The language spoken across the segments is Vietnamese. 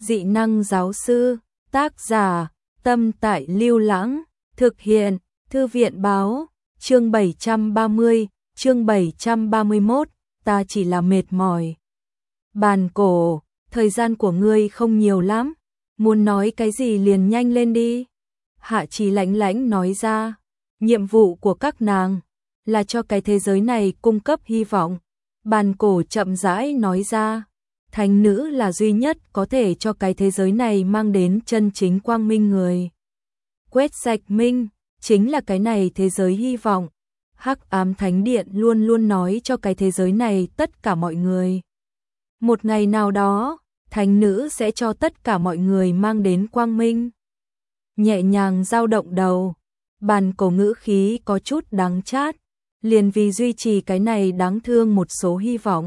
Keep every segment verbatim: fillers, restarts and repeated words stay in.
Dị năng giáo sư, tác giả, Tâm Tại Lưu Lãng, thực hiện, Thư viện báo, chương bảy trăm ba mươi, chương bảy trăm ba mươi mốt, ta chỉ là mệt mỏi. Bàn cổ, thời gian của ngươi không nhiều lắm, muốn nói cái gì liền nhanh lên đi. Hạ Chí lãnh lãnh nói ra, nhiệm vụ của các nàng là cho cái thế giới này cung cấp hy vọng. Bàn cổ chậm rãi nói ra, thánh nữ là duy nhất có thể cho cái thế giới này mang đến chân chính quang minh người. Quét sạch minh, chính là cái này thế giới hy vọng. Hắc ám thánh điện luôn luôn nói cho cái thế giới này tất cả mọi người. Một ngày nào đó, thánh nữ sẽ cho tất cả mọi người mang đến quang minh. Nhẹ nhàng dao động đầu, bàn cổ ngữ khí có chút đắng chát, liền vì duy trì cái này đáng thương một số hy vọng.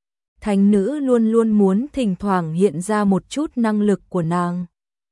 Thánh nữ luôn luôn muốn thỉnh thoảng hiện ra một chút năng lực của nàng,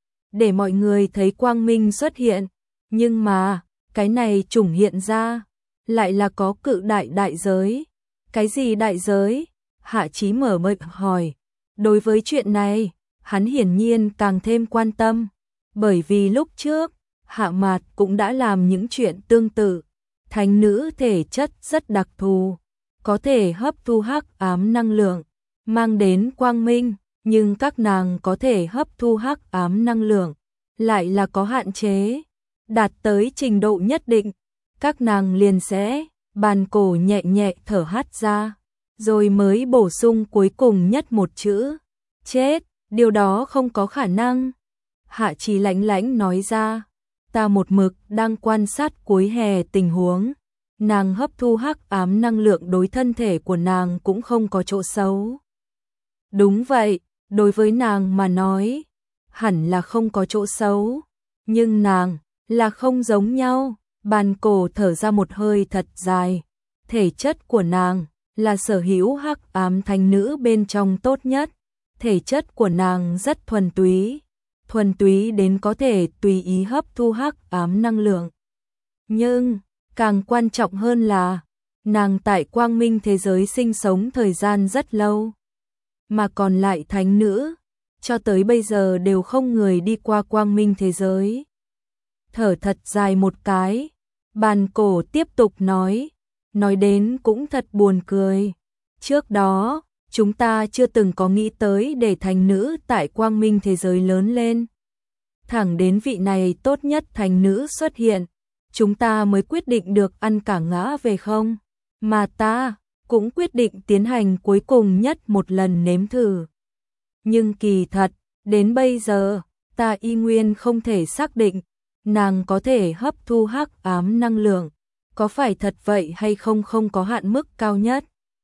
để mọi người thấy quang minh xuất hiện, nhưng mà, cái này chủng hiện ra, lại là có cự đại đại giới. Cái gì đại giới? Hạ Chí mở miệng hỏi. Đối với chuyện này, hắn hiển nhiên càng thêm quan tâm, bởi vì lúc trước, Hạ Mạt cũng đã làm những chuyện tương tự. Thánh nữ thể chất rất đặc thù, có thể hấp thu hắc ám năng lượng, mang đến quang minh, nhưng các nàng có thể hấp thu hắc ám năng lượng, lại là có hạn chế, đạt tới trình độ nhất định, các nàng liền sẽ, bàn cổ nhẹ nhẹ thở hắt ra, rồi mới bổ sung cuối cùng nhất một chữ, chết, điều đó không có khả năng. Hạ Chí lãnh lãnh nói ra, ta một mực đang quan sát cuối hè tình huống, nàng hấp thu hắc ám năng lượng đối thân thể của nàng cũng không có chỗ xấu. Đúng vậy, đối với nàng mà nói, hẳn là không có chỗ xấu, nhưng nàng là không giống nhau. Bàn cổ thở ra một hơi thật dài, thể chất của nàng là sở hữu hắc ám thánh nữ bên trong tốt nhất, thể chất của nàng rất thuần túy, thuần túy đến có thể tùy ý hấp thu hắc ám năng lượng. Nhưng, càng quan trọng hơn là, nàng tại quang minh thế giới sinh sống thời gian rất lâu, mà còn lại thánh nữ, cho tới bây giờ đều không người đi qua quang minh thế giới. Thở thật dài một cái, bàn cổ tiếp tục nói, nói đến cũng thật buồn cười. Trước đó, chúng ta chưa từng có nghĩ tới để thánh nữ tại quang minh thế giới lớn lên. Thẳng đến vị này tốt nhất thánh nữ xuất hiện, chúng ta mới quyết định được ăn cả ngã về không, mà ta cũng quyết định tiến hành cuối cùng nhất một lần nếm thử. Nhưng kỳ thật, đến bây giờ, ta y nguyên không thể xác định, nàng có thể hấp thu hắc ám năng lượng, có phải thật vậy hay không không có hạn mức cao nhất.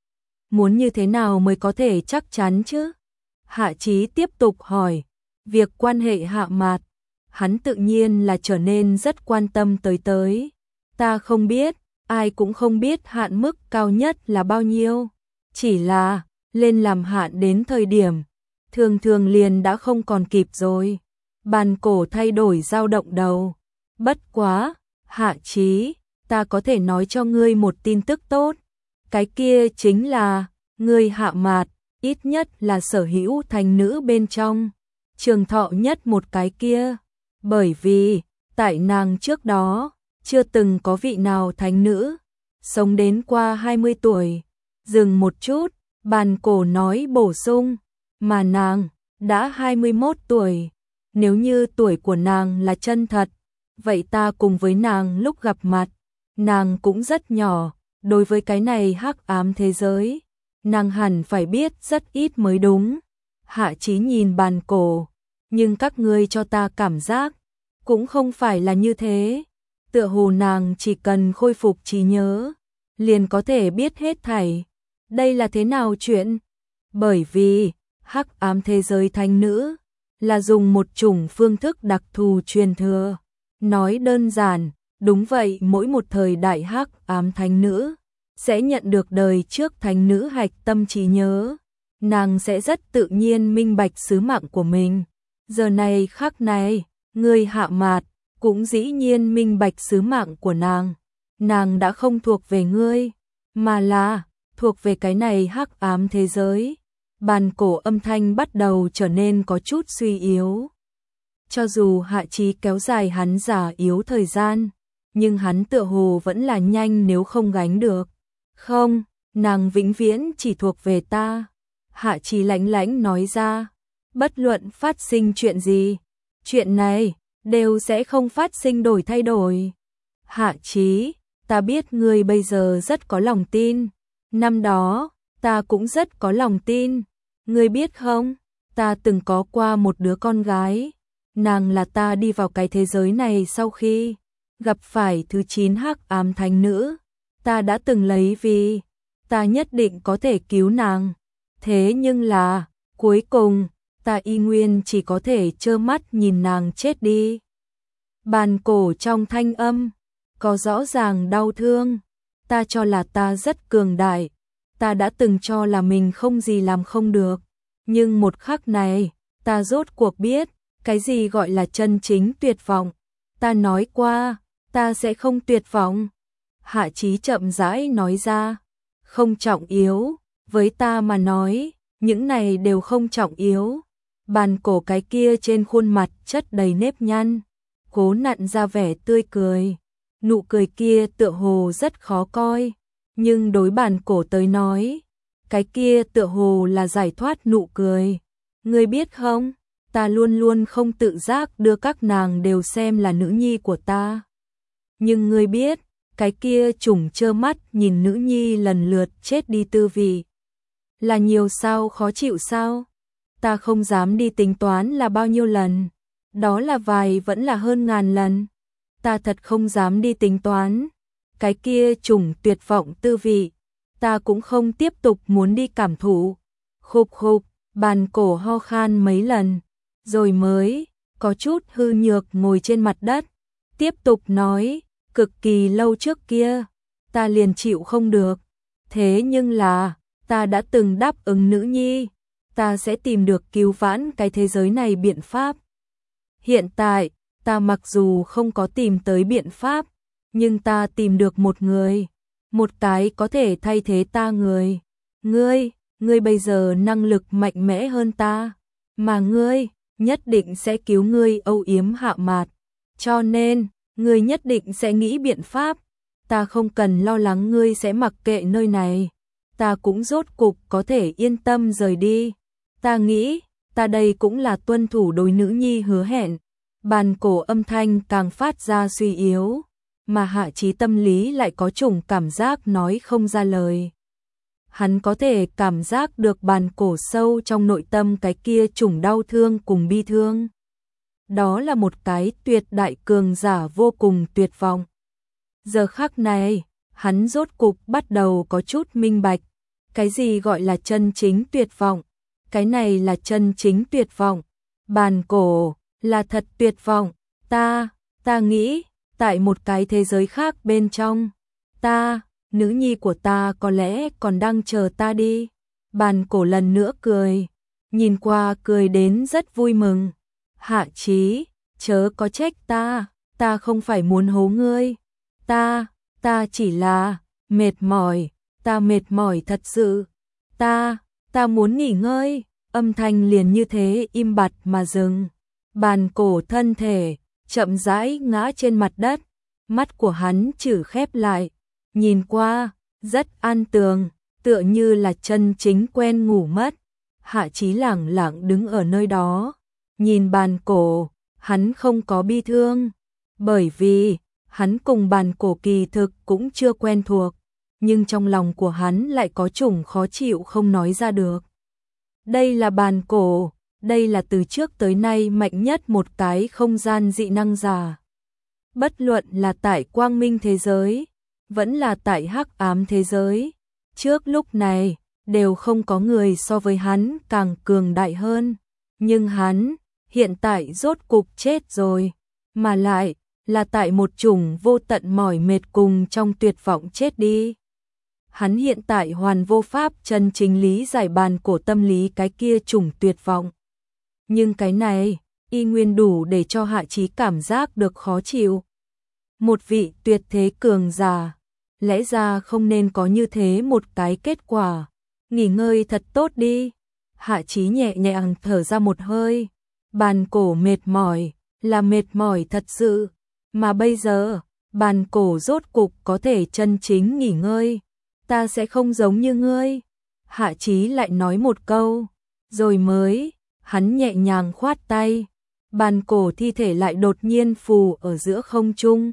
Muốn như thế nào mới có thể chắc chắn chứ? Hạ Chí tiếp tục hỏi, việc quan hệ Hạ Mạt, hắn tự nhiên là trở nên rất quan tâm tới tới. Ta không biết, ai cũng không biết hạn mức cao nhất là bao nhiêu, chỉ là, lên làm hạn đến thời điểm, thường thường liền đã không còn kịp rồi. Bàn cổ thay đổi dao động đầu. Bất quá, Hạ Chí, ta có thể nói cho ngươi một tin tức tốt. Cái kia chính là, ngươi Hạ Mạt, ít nhất là sở hữu thánh nữ bên trong, trường thọ nhất một cái kia. Bởi vì, tại nàng trước đó, chưa từng có vị nào thánh nữ, sống đến qua hai mươi tuổi. Dừng một chút, bàn cổ nói bổ sung, mà nàng, đã hai mươi mốt tuổi. Nếu như tuổi của nàng là chân thật, vậy ta cùng với nàng lúc gặp mặt, nàng cũng rất nhỏ, đối với cái này hắc ám thế giới, nàng hẳn phải biết rất ít mới đúng. Hạ Chí nhìn bàn cổ, nhưng các ngươi cho ta cảm giác, cũng không phải là như thế, tựa hồ nàng chỉ cần khôi phục trí nhớ, liền có thể biết hết thảy. Đây là thế nào chuyện? Bởi vì, hắc ám thế giới thánh nữ, là dùng một chủng phương thức đặc thù truyền thừa. Nói đơn giản, đúng vậy, mỗi một thời đại hắc ám thánh nữ sẽ nhận được đời trước thánh nữ hạch tâm trí nhớ, nàng sẽ rất tự nhiên minh bạch sứ mạng của mình. Giờ này khắc này, người Hạ Mạt cũng dĩ nhiên minh bạch sứ mạng của nàng. Nàng đã không thuộc về ngươi, mà là thuộc về cái này hắc ám thế giới. Bàn cổ âm thanh bắt đầu trở nên có chút suy yếu. Cho dù Hạ Chí kéo dài hắn già yếu thời gian, nhưng hắn tựa hồ vẫn là nhanh nếu không gánh được. Không, nàng vĩnh viễn chỉ thuộc về ta. Hạ Chí lãnh lãnh nói ra, bất luận phát sinh chuyện gì, chuyện này đều sẽ không phát sinh đổi thay đổi. Hạ Chí, ta biết ngươi bây giờ rất có lòng tin. Năm đó, ta cũng rất có lòng tin. Ngươi biết không, ta từng có qua một đứa con gái. Nàng là ta đi vào cái thế giới này sau khi gặp phải thứ chín hắc ám thánh nữ. Ta đã từng lấy vì ta nhất định có thể cứu nàng. Thế nhưng là, cuối cùng, ta y nguyên chỉ có thể trơ mắt nhìn nàng chết đi. Bàn cổ trong thanh âm, có rõ ràng đau thương. Ta cho là ta rất cường đại. Ta đã từng cho là mình không gì làm không được. Nhưng một khắc này, ta rốt cuộc biết, cái gì gọi là chân chính tuyệt vọng. Ta nói qua, ta sẽ không tuyệt vọng. Hạ Chí chậm rãi nói ra, không trọng yếu, với ta mà nói, những này đều không trọng yếu. Bàn cổ cái kia trên khuôn mặt chất đầy nếp nhăn, cố nặn ra vẻ tươi cười. Nụ cười kia tựa hồ rất khó coi, nhưng đối bàn cổ tới nói, cái kia tựa hồ là giải thoát nụ cười. Ngươi biết không, ta luôn luôn không tự giác đưa các nàng đều xem là nữ nhi của ta. Nhưng ngươi biết, cái kia chủng trơ mắt nhìn nữ nhi lần lượt chết đi tư vị. Là nhiều sao khó chịu sao? Ta không dám đi tính toán là bao nhiêu lần. Đó là vài vẫn là hơn ngàn lần. Ta thật không dám đi tính toán. Cái kia chủng tuyệt vọng tư vị. Ta cũng không tiếp tục muốn đi cảm thụ. Khục khục, bàn cổ ho khan mấy lần. Rồi mới, có chút hư nhược ngồi trên mặt đất. Tiếp tục nói, cực kỳ lâu trước kia, ta liền chịu không được. Thế nhưng là, ta đã từng đáp ứng nữ nhi. Ta sẽ tìm được cứu vãn cái thế giới này biện pháp. Hiện tại, ta mặc dù không có tìm tới biện pháp, nhưng ta tìm được một người. Một cái có thể thay thế ta người. Ngươi, ngươi bây giờ năng lực mạnh mẽ hơn ta. Mà ngươi, nhất định sẽ cứu ngươi âu yếm hạ mạt. Cho nên, ngươi nhất định sẽ nghĩ biện pháp. Ta không cần lo lắng ngươi sẽ mặc kệ nơi này. Ta cũng rốt cục có thể yên tâm rời đi. Ta nghĩ, ta đây cũng là tuân thủ đối nữ nhi hứa hẹn. Bàn cổ âm thanh càng phát ra suy yếu, mà Hạ Chí tâm lý lại có chủng cảm giác nói không ra lời. Hắn có thể cảm giác được bàn cổ sâu trong nội tâm cái kia chủng đau thương cùng bi thương. Đó là một cái tuyệt đại cường giả vô cùng tuyệt vọng. Giờ khắc này, hắn rốt cục bắt đầu có chút minh bạch. Cái gì gọi là chân chính tuyệt vọng? Cái này là chân chính tuyệt vọng. Bàn cổ là thật tuyệt vọng. Ta, ta nghĩ, tại một cái thế giới khác bên trong, ta, nữ nhi của ta có lẽ còn đang chờ ta đi. Bàn cổ lần nữa cười, nhìn qua cười đến rất vui mừng. Hạ Chí, chớ có trách ta, ta không phải muốn hố ngươi. Ta, ta chỉ là mệt mỏi, ta mệt mỏi thật sự. Ta, ta muốn nghỉ ngơi. Âm thanh liền như thế im bặt mà dừng. Bàn cổ thân thể chậm rãi ngã trên mặt đất, mắt của hắn chử khép lại, nhìn qua rất an tường, tựa như là chân chính quen ngủ mất. Hạ Chí lẳng lặng đứng ở nơi đó, nhìn bàn cổ, hắn không có bi thương, bởi vì hắn cùng bàn cổ kỳ thực cũng chưa quen thuộc, nhưng trong lòng của hắn lại có chủng khó chịu không nói ra được. Đây là bàn cổ, đây là từ trước tới nay mạnh nhất một cái không gian dị năng giả. Bất luận là tại quang minh thế giới, vẫn là tại hắc ám thế giới, trước lúc này, đều không có người so với hắn càng cường đại hơn. Nhưng hắn, hiện tại rốt cục chết rồi, mà lại, là tại một chủng vô tận mỏi mệt cùng trong tuyệt vọng chết đi. Hắn hiện tại hoàn vô pháp chân chính lý giải bàn cổ tâm lý cái kia chủng tuyệt vọng. Nhưng cái này, y nguyên đủ để cho Hạ Chí cảm giác được khó chịu. Một vị tuyệt thế cường giả, lẽ ra không nên có như thế một cái kết quả. Nghỉ ngơi thật tốt đi. Hạ Chí nhẹ nhàng thở ra một hơi, bàn cổ mệt mỏi, là mệt mỏi thật sự, mà bây giờ, bàn cổ rốt cục có thể chân chính nghỉ ngơi, ta sẽ không giống như ngươi. Hạ Chí lại nói một câu, rồi mới, hắn nhẹ nhàng khoát tay, bàn cổ thi thể lại đột nhiên phù ở giữa không trung.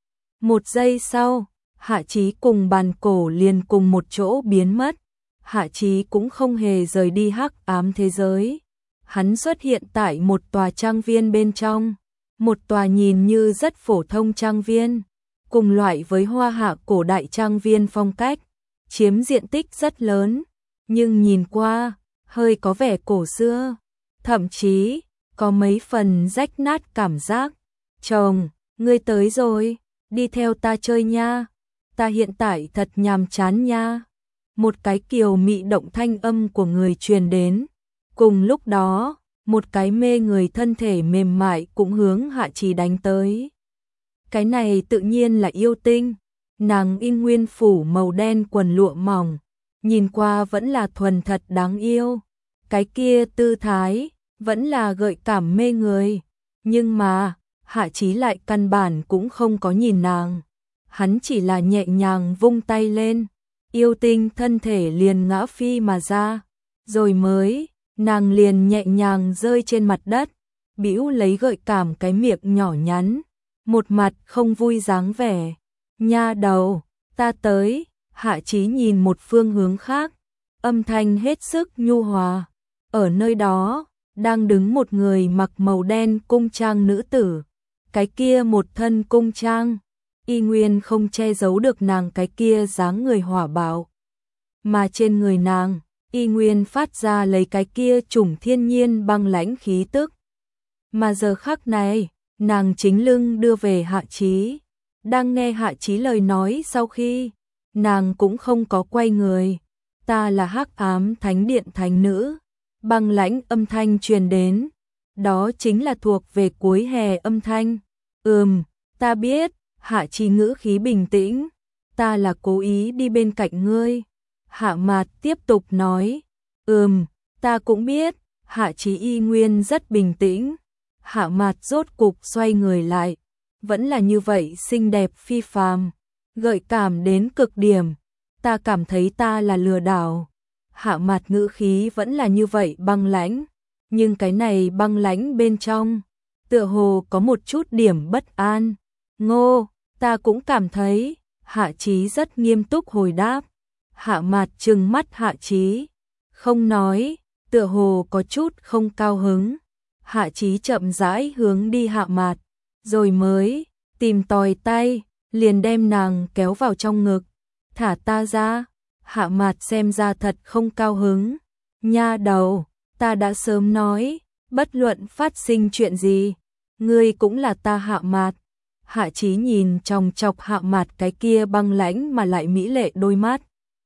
Một giây sau, Hạ Chí cùng bàn cổ liền cùng một chỗ biến mất. Hạ Chí cũng không hề rời đi hắc ám thế giới. Hắn xuất hiện tại một tòa trang viên bên trong, một tòa nhìn như rất phổ thông trang viên, cùng loại với Hoa Hạ cổ đại trang viên phong cách, chiếm diện tích rất lớn, nhưng nhìn qua, hơi có vẻ cổ xưa, thậm chí, có mấy phần rách nát cảm giác. Chồng, ngươi tới rồi, đi theo ta chơi nha, ta hiện tại thật nhàm chán nha. Một cái kiều mị động thanh âm của người truyền đến. Cùng lúc đó, một cái mê người thân thể mềm mại cũng hướng Hạ Chí đánh tới. Cái này tự nhiên là yêu tinh, nàng in nguyên phủ màu đen quần lụa mỏng, nhìn qua vẫn là thuần thật đáng yêu. Cái kia tư thái, vẫn là gợi cảm mê người, nhưng mà, Hạ Chí lại căn bản cũng không có nhìn nàng. Hắn chỉ là nhẹ nhàng vung tay lên, yêu tinh thân thể liền ngã phi mà ra, rồi mới, nàng liền nhẹ nhàng rơi trên mặt đất, bĩu lấy gợi cảm cái miệng nhỏ nhắn, một mặt không vui dáng vẻ. Nha đầu, ta tới. Hạ Chí nhìn một phương hướng khác, âm thanh hết sức nhu hòa. Ở nơi đó, đang đứng một người mặc màu đen cung trang nữ tử. Cái kia một thân cung trang, y nguyên không che giấu được nàng cái kia dáng người hỏa bạo. Mà trên người nàng, y nguyên phát ra lấy cái kia chủng thiên nhiên băng lãnh khí tức. Mà giờ khắc này, nàng chính lưng đưa về Hạ Chí. Đang nghe Hạ Chí lời nói sau khi, nàng cũng không có quay người. Ta là Hắc Ám Thánh Điện thánh nữ. Băng lãnh âm thanh truyền đến. Đó chính là thuộc về cuối hè âm thanh. Ừm, ta biết. Hạ Chí ngữ khí bình tĩnh. Ta là cố ý đi bên cạnh ngươi. Hạ Mạt tiếp tục nói. Ừm, ta cũng biết. Hạ Chí y nguyên rất bình tĩnh. Hạ Mạt rốt cục xoay người lại. Vẫn là như vậy xinh đẹp phi phàm, gợi cảm đến cực điểm. Ta cảm thấy ta là lừa đảo. Hạ Mạt ngữ khí vẫn là như vậy băng lãnh, nhưng cái này băng lãnh bên trong, tựa hồ có một chút điểm bất an. Ngô, ta cũng cảm thấy. Hạ Chí rất nghiêm túc hồi đáp. Hạ Mạt trừng mắt Hạ Chí, không nói, tựa hồ có chút không cao hứng. Hạ Chí chậm rãi hướng đi Hạ Mạt, rồi mới tìm tòi tay, liền đem nàng kéo vào trong ngực. Thả ta ra. Hạ Mạt xem ra thật không cao hứng. Nha đầu, ta đã sớm nói, bất luận phát sinh chuyện gì, ngươi cũng là ta Hạ Mạt. Hạ Chí nhìn chòng chọc Hạ Mạt cái kia băng lãnh mà lại mỹ lệ đôi mắt.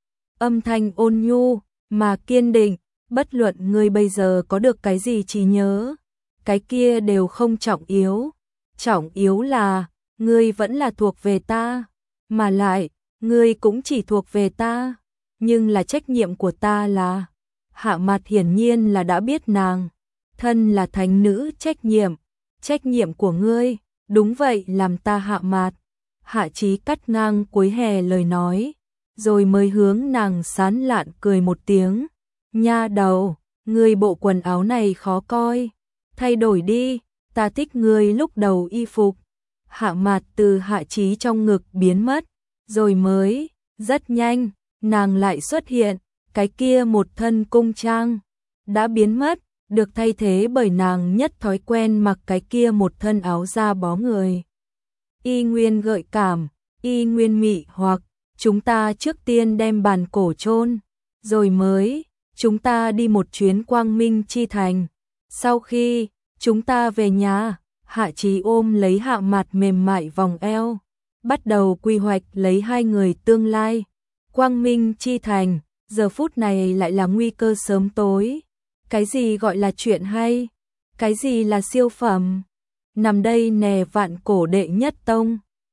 Âm thanh ôn nhu, mà kiên định, bất luận ngươi bây giờ có được cái gì trí nhớ, cái kia đều không trọng yếu. Trọng yếu là, ngươi vẫn là thuộc về ta, mà lại, ngươi cũng chỉ thuộc về ta, nhưng là trách nhiệm của ta là. Hạ Mạt hiển nhiên là đã biết nàng, thân là thánh nữ trách nhiệm, trách nhiệm của ngươi, đúng vậy làm ta Hạ Mạt. Hạ Chí cắt ngang cuối hè lời nói, rồi mới hướng nàng sán lạn cười một tiếng. Nha đầu, ngươi bộ quần áo này khó coi, thay đổi đi, ta thích ngươi lúc đầu y phục. Hạ Mạt từ Hạ Chí trong ngực biến mất, rồi mới, rất nhanh, nàng lại xuất hiện, cái kia một thân cung trang, đã biến mất, được thay thế bởi nàng nhất thói quen mặc cái kia một thân áo da bó người. Y nguyên gợi cảm, y nguyên mị hoặc, chúng ta trước tiên đem bàn cổ chôn, rồi mới, chúng ta đi một chuyến Quang Minh Chi Thành. Sau khi, chúng ta về nhà, Hạ Chí ôm lấy Hạ Mạt mềm mại vòng eo, bắt đầu quy hoạch lấy hai người tương lai. Quang Minh Chi Thành, giờ phút này lại là nguy cơ sớm tối. Cái gì gọi là chuyện hay? Cái gì là siêu phẩm? Nằm đây nè vạn cổ đệ nhất tông.